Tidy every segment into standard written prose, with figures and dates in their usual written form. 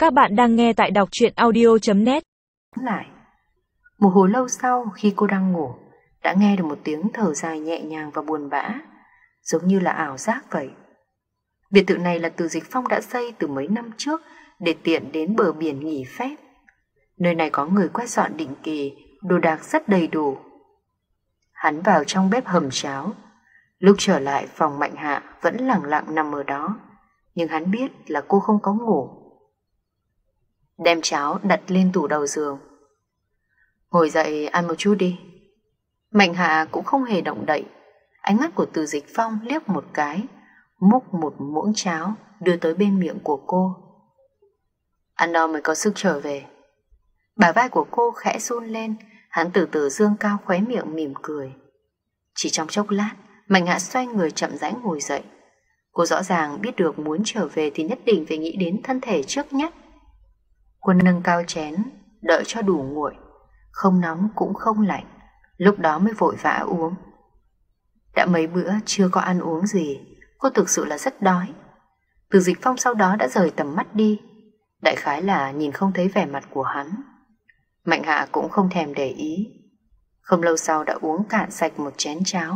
Các bạn đang nghe tại đọc truyện audio.net. Lại, một hồi lâu sau khi cô đang ngủ, đã nghe được một tiếng thở dài nhẹ nhàng và buồn bã, giống như là ảo giác vậy. Biệt thự này là Từ Dịch Phong đã xây từ mấy năm trước để tiện đến bờ biển nghỉ phép. Nơi này có người quét dọn định kỳ, đồ đạc rất đầy đủ. Hắn vào trong bếp hầm cháo. Lúc trở lại phòng Mạnh Hạ vẫn lặng lặng nằm ở đó, nhưng hắn biết là cô không có ngủ. Đem cháo đặt lên tủ đầu giường. Ngồi dậy ăn một chút đi. Mạnh Hạ cũng không hề động đậy. Ánh mắt của Từ Dịch Phong liếc một cái, múc một muỗng cháo đưa tới bên miệng của cô. Ăn no mới có sức trở về. Bả vai của cô khẽ run lên. Hắn từ từ dương cao khóe miệng mỉm cười. Chỉ trong chốc lát, Mạnh Hạ xoay người chậm rãi ngồi dậy. Cô rõ ràng biết được muốn trở về thì nhất định phải nghĩ đến thân thể trước nhất. Cô nâng cao chén, đợi cho đủ nguội, không nóng cũng không lạnh, lúc đó mới vội vã uống. Đã mấy bữa chưa có ăn uống gì, cô thực sự là rất đói. Từ Dịch Phong sau đó đã rời tầm mắt đi, đại khái là nhìn không thấy vẻ mặt của hắn. Mạnh Hạ cũng không thèm để ý. Không lâu sau đã uống cạn sạch một chén cháo.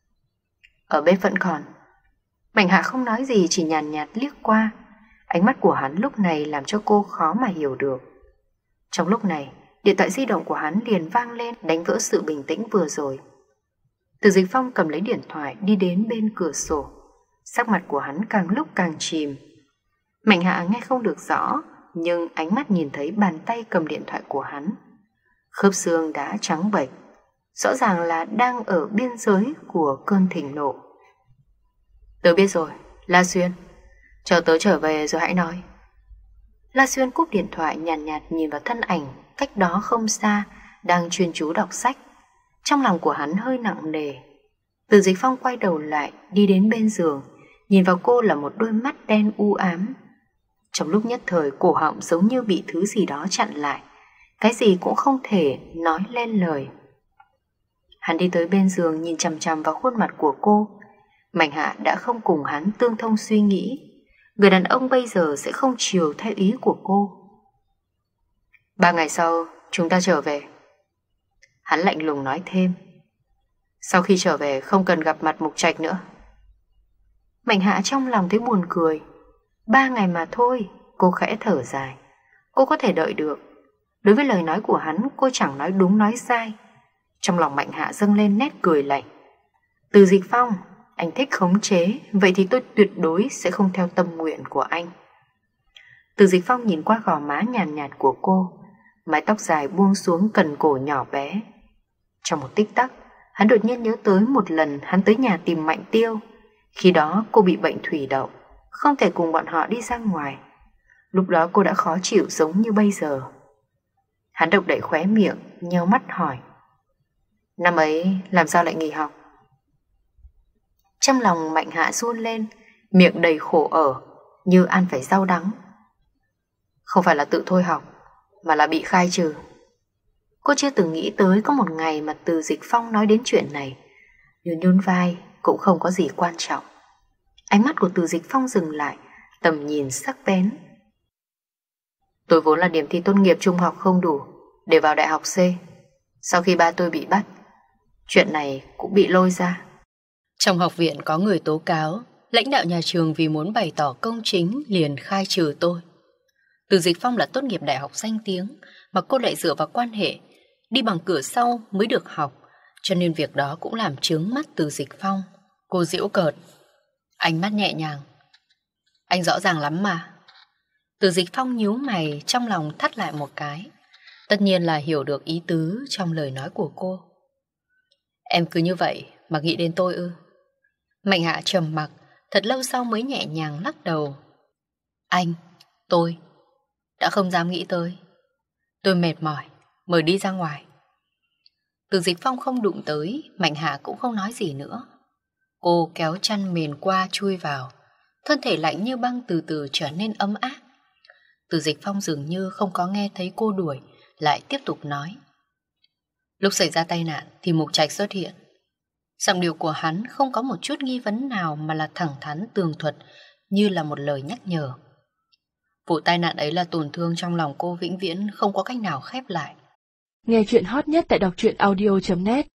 Ở bếp vẫn còn. Mạnh Hạ không nói gì, chỉ nhàn nhạt liếc qua. Ánh mắt của hắn lúc này làm cho cô khó mà hiểu được. Trong lúc này, điện thoại di động của hắn liền vang lên, đánh vỡ sự bình tĩnh vừa rồi. Từ Dịch Phong cầm lấy điện thoại đi đến bên cửa sổ. Sắc mặt của hắn càng lúc càng chìm. Mạnh Hạ nghe không được rõ, nhưng ánh mắt nhìn thấy bàn tay cầm điện thoại của hắn. Khớp xương đã trắng bệch, rõ ràng là đang ở biên giới của cơn thịnh nộ. Tớ biết rồi, La Xuyên. Chờ tớ trở về rồi hãy nói. La Xuyên cúp điện thoại, nhàn nhạt nhìn vào thân ảnh cách đó không xa đang chuyên chú đọc sách. Trong lòng của hắn hơi nặng nề. Từ Dịch Phong quay đầu lại, đi đến bên giường, nhìn vào cô là một đôi mắt đen u ám. Trong lúc nhất thời, cổ họng giống như bị thứ gì đó chặn lại, cái gì cũng không thể nói lên lời. Hắn đi tới bên giường, nhìn chằm chằm vào khuôn mặt của cô. Mạnh Hạ đã không cùng hắn tương thông suy nghĩ. Người đàn ông bây giờ sẽ không chiều theo ý của cô. 3 ngày sau chúng ta trở về. Hắn lạnh lùng nói thêm. Sau khi trở về không cần gặp mặt Mục Trạch nữa. Mạnh Hạ trong lòng thấy buồn cười. 3 ngày mà thôi. Cô khẽ thở dài. Cô có thể đợi được. Đối với lời nói của hắn, cô chẳng nói đúng nói sai. Trong lòng Mạnh Hạ dâng lên nét cười lạnh. Từ Dịch Phong, anh thích khống chế, vậy thì tôi tuyệt đối sẽ không theo tâm nguyện của anh. Từ Dịch Phong nhìn qua gò má nhàn nhạt của cô, mái tóc dài buông xuống cần cổ nhỏ bé. Trong một tích tắc, hắn đột nhiên nhớ tới một lần hắn tới nhà tìm Mạnh Tiêu. Khi đó cô bị bệnh thủy đậu, không thể cùng bọn họ đi ra ngoài. Lúc đó cô đã khó chịu giống như bây giờ. Hắn động đậy khóe miệng, nheo mắt hỏi. Năm ấy làm sao lại nghỉ học? Trong lòng Mạnh Hạ run lên, miệng đầy khổ ở, như ăn phải rau đắng. Không phải là tự thôi học, mà là bị khai trừ. Cô chưa từng nghĩ tới có một ngày mà Từ Dịch Phong nói đến chuyện này. Nhưng nhún vai cũng không có gì quan trọng. Ánh mắt của Từ Dịch Phong dừng lại, tầm nhìn sắc bén. Tôi vốn là điểm thi tốt nghiệp trung học không đủ để vào đại học C. Sau khi ba tôi bị bắt, chuyện này cũng bị lôi ra. Trong học viện có người tố cáo lãnh đạo nhà trường vì muốn bày tỏ công chính liền khai trừ tôi. Từ Dịch Phong là tốt nghiệp đại học danh tiếng, mà cô lại dựa vào quan hệ đi bằng cửa sau mới được học, cho nên việc đó cũng làm chướng mắt Từ Dịch Phong. Cô giễu cợt, ánh mắt nhẹ nhàng. Anh rõ ràng lắm mà. Từ Dịch Phong nhíu mày, trong lòng thắt lại một cái. Tất nhiên là hiểu được ý tứ trong lời nói của cô. Em cứ như vậy mà nghĩ đến tôi ư? Mạnh Hạ trầm mặc, thật lâu sau mới nhẹ nhàng lắc đầu. Anh, tôi đã không dám nghĩ tới. Tôi mệt mỏi, mời đi ra ngoài. Từ Dịch Phong không đụng tới, Mạnh Hạ cũng không nói gì nữa. Cô kéo chăn mền qua chui vào, thân thể lạnh như băng từ từ trở nên ấm áp. Từ Dịch Phong dường như không có nghe thấy cô đuổi, lại tiếp tục nói. Lúc xảy ra tai nạn thì Mục Trạch xuất hiện. Giọng điệu của hắn không có một chút nghi vấn nào, mà là thẳng thắn tường thuật, như là một lời nhắc nhở. Vụ tai nạn ấy là tổn thương trong lòng cô vĩnh viễn không có cách nào khép lại. Nghe chuyện hot nhất tại đọc truyện audio.net